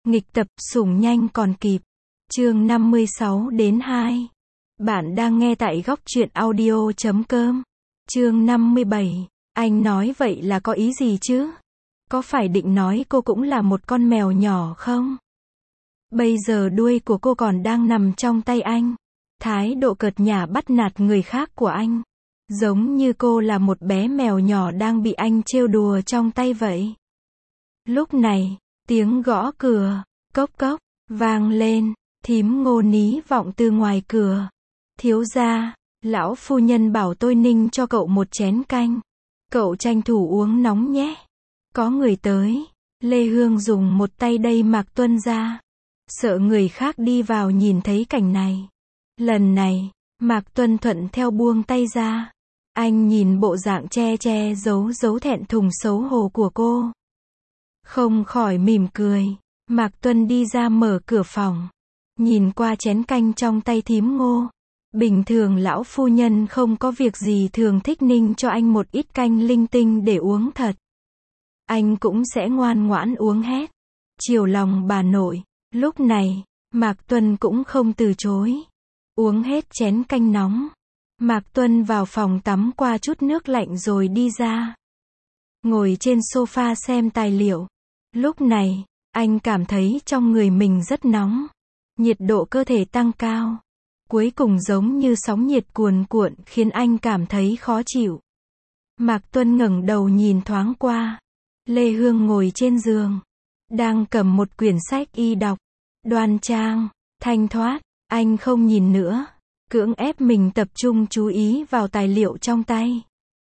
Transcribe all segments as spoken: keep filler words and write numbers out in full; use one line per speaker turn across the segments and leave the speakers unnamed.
Nghịch tập sủng nhanh còn kịp. Chương năm mươi sáu đến hai. Bạn đang nghe tại góc truyện audio chấm com. Chương năm mươi bảy. Anh nói vậy là có ý gì chứ? Có phải định nói cô cũng là một con mèo nhỏ không? Bây giờ đuôi của cô còn đang nằm trong tay anh. Thái độ cợt nhả bắt nạt người khác của anh. Giống như cô là một bé mèo nhỏ đang bị anh trêu đùa trong tay vậy. Lúc này, tiếng gõ cửa, cốc cốc, vang lên, thím Ngô ní vọng từ ngoài cửa. Thiếu gia, lão phu nhân bảo tôi ninh cho cậu một chén canh. Cậu tranh thủ uống nóng nhé. Có người tới. Lê Hương dùng một tay đẩy Mạc Tuân ra. Sợ người khác đi vào nhìn thấy cảnh này. Lần này, Mạc Tuân thuận theo buông tay ra. Anh nhìn bộ dạng che che giấu giấu thẹn thùng xấu hổ của cô. Không khỏi mỉm cười. Mạc Tuân đi ra mở cửa phòng. Nhìn qua chén canh trong tay thím Ngô. Bình thường lão phu nhân không có việc gì thường thích ninh cho anh một ít canh linh tinh để uống thật. Anh cũng sẽ ngoan ngoãn uống hết. Chiều lòng bà nội. Lúc này, Mạc Tuân cũng không từ chối. Uống hết chén canh nóng. Mạc Tuân vào phòng tắm qua chút nước lạnh rồi đi ra. Ngồi trên sofa xem tài liệu. Lúc này, anh cảm thấy trong người mình rất nóng. Nhiệt độ cơ thể tăng cao. Cuối cùng giống như sóng nhiệt cuồn cuộn khiến anh cảm thấy khó chịu. Mạc Tuân ngẩng đầu nhìn thoáng qua. Lê Hương ngồi trên giường. Đang cầm một quyển sách y đọc. Đoan trang, thanh thoát. Anh không nhìn nữa. Cưỡng ép mình tập trung chú ý vào tài liệu trong tay.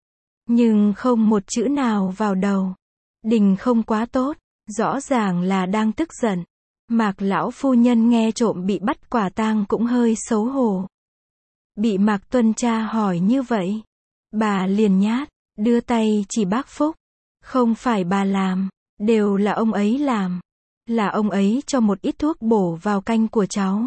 Nhưng không một chữ nào vào đầu. Đình không quá tốt. Rõ ràng là đang tức giận. Mạc lão phu nhân nghe trộm bị bắt quả tang cũng hơi xấu hổ. Bị Mạc Tuân tra hỏi như vậy. Bà liền nhát, đưa tay chỉ bác Phúc. Không phải bà làm, đều là ông ấy làm. Là ông ấy cho một ít thuốc bổ vào canh của cháu.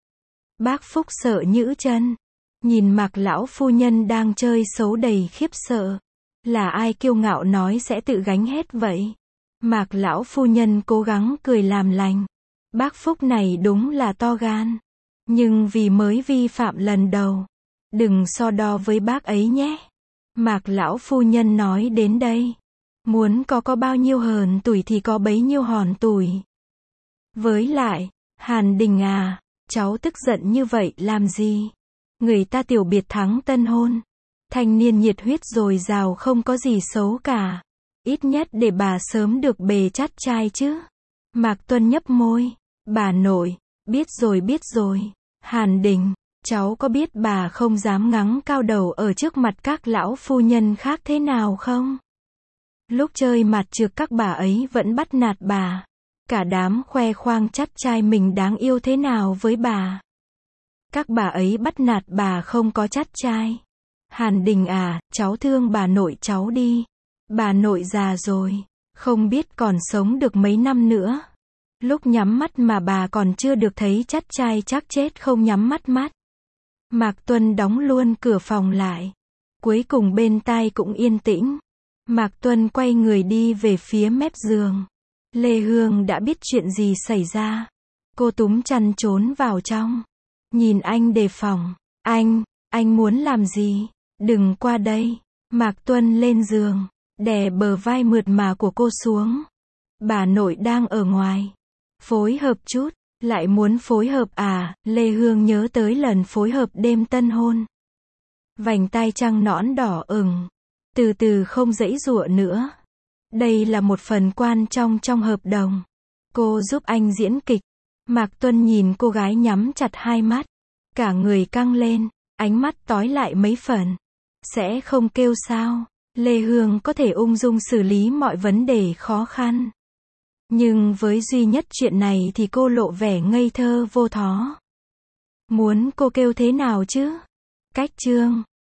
Bác Phúc sợ nhữ chân. Nhìn Mạc lão phu nhân đang chơi xấu đầy khiếp sợ. Là ai kiêu ngạo nói sẽ tự gánh hết vậy? Mạc lão phu nhân cố gắng cười làm lành. Bác Phúc này đúng là to gan. Nhưng vì mới vi phạm lần đầu. Đừng so đo với bác ấy nhé. Mạc lão phu nhân nói đến đây. Muốn có có bao nhiêu hờn tuổi thì có bấy nhiêu hòn tuổi. Với lại, Hàn Đình à, cháu tức giận như vậy làm gì? Người ta tiểu biệt thắng tân hôn. Thanh niên nhiệt huyết dồi dào không có gì xấu cả. Ít nhất để bà sớm được bề chắt trai chứ. Mạc Tuân nhấp môi. Bà nội, biết rồi biết rồi. Hàn Đình, cháu có biết bà không dám ngắng cao đầu ở trước mặt các lão phu nhân khác thế nào không? Lúc chơi mặt trược các bà ấy vẫn bắt nạt bà. Cả đám khoe khoang chắt trai mình đáng yêu thế nào với bà. Các bà ấy bắt nạt bà không có chắt trai. Hàn Đình à, cháu thương bà nội cháu đi. Bà nội già rồi, không biết còn sống được mấy năm nữa. Lúc nhắm mắt mà bà còn chưa được thấy chắt trai chắc chết không nhắm mắt mắt. Mạc Tuân đóng luôn cửa phòng lại. Cuối cùng bên tai cũng yên tĩnh. Mạc Tuân quay người đi về phía mép giường. Lê Hương đã biết chuyện gì xảy ra. Cô túm chăn trốn vào trong. Nhìn anh đề phòng. Anh, anh muốn làm gì? Đừng qua đây. Mạc Tuân lên giường. Đè bờ vai mượt mà của cô xuống. Bà nội đang ở ngoài. Phối hợp chút. Lại muốn phối hợp à? Lê Hương nhớ tới lần phối hợp đêm tân hôn. Vành tai trăng nõn đỏ ửng. Từ từ không giãy giụa nữa. Đây là một phần quan trọng trong hợp đồng. Cô giúp anh diễn kịch. Mạc Tuân nhìn cô gái nhắm chặt hai mắt. Cả người căng lên. Ánh mắt tói lại mấy phần. Sẽ không kêu sao? Lê Hương có thể ung dung xử lý mọi vấn đề khó khăn. Nhưng với duy nhất chuyện này thì cô lộ vẻ ngây thơ vô thó. Muốn cô kêu thế nào chứ? Cách chương